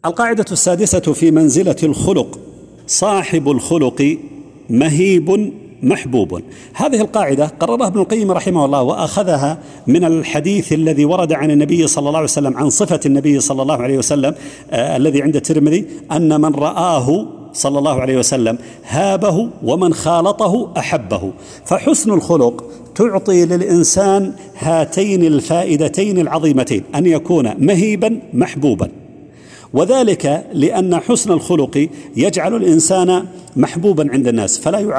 القاعدة السادسة في منزلة الخلق: صاحب الخلق مهيب محبوب. هذه القاعدة قررها ابن القيم رحمه الله، وأخذها من الحديث الذي ورد عن النبي صلى الله عليه وسلم عن صفة النبي صلى الله عليه وسلم الذي عند الترمذي: أن من رآه صلى الله عليه وسلم هابه ومن خالطه أحبه. فحسن الخلق تعطي للإنسان هاتين الفائدتين العظيمتين: أن يكون مهيبا محبوبا، وذلك لأن حسن الخلق يجعل الإنسان محبوبا عند الناس،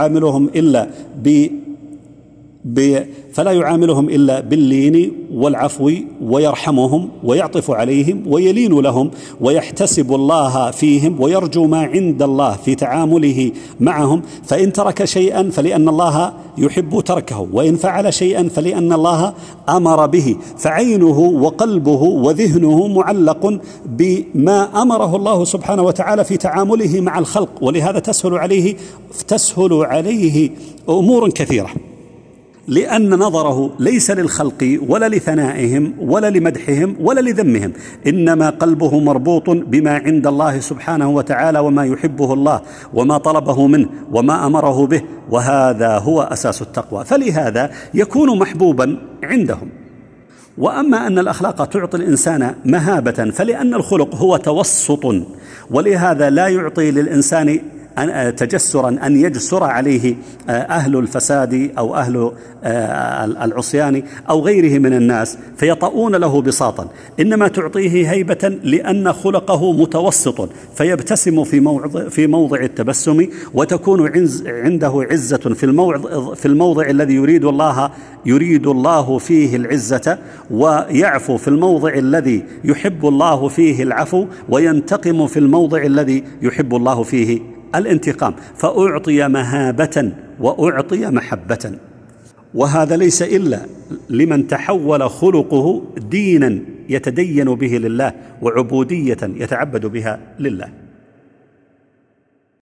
فلا يعاملهم إلا باللين والعفو، ويرحمهم ويعطف عليهم ويلين لهم ويحتسب الله فيهم ويرجو ما عند الله في تعامله معهم. فإن ترك شيئا فلأن الله يحب تركه، وإن فعل شيئا فلأن الله أمر به، فعينه وقلبه وذهنه معلق بما أمره الله سبحانه وتعالى في تعامله مع الخلق، ولهذا تسهل عليه أمور كثيرة، لأن نظره ليس للخلق ولا لثنائهم ولا لمدحهم ولا لذمهم، إنما قلبه مربوط بما عند الله سبحانه وتعالى وما يحبه الله وما طلبه منه وما أمره به، وهذا هو أساس التقوى، فلهذا يكون محبوبا عندهم. وأما أن الأخلاق تعطي الإنسان مهابة فلأن الخلق هو توسط، ولهذا لا يعطي للإنسان تجسرا أن يجسر عليه أهل الفساد أو أهل العصيان أو غيره من الناس فيطؤون له بساطا، إنما تعطيه هيبة لأن خلقه متوسط، فيبتسم في موضع التبسم، وتكون عنده عزة في الموضع الذي يريد الله فيه العزة، ويعفو في الموضع الذي يحب الله فيه العفو، وينتقم في الموضع الذي يحب الله فيه الانتقام، فأعطي مهابة وأعطي محبة. وهذا ليس إلا لمن تحول خلقه دينا يتدين به لله وعبودية يتعبد بها لله.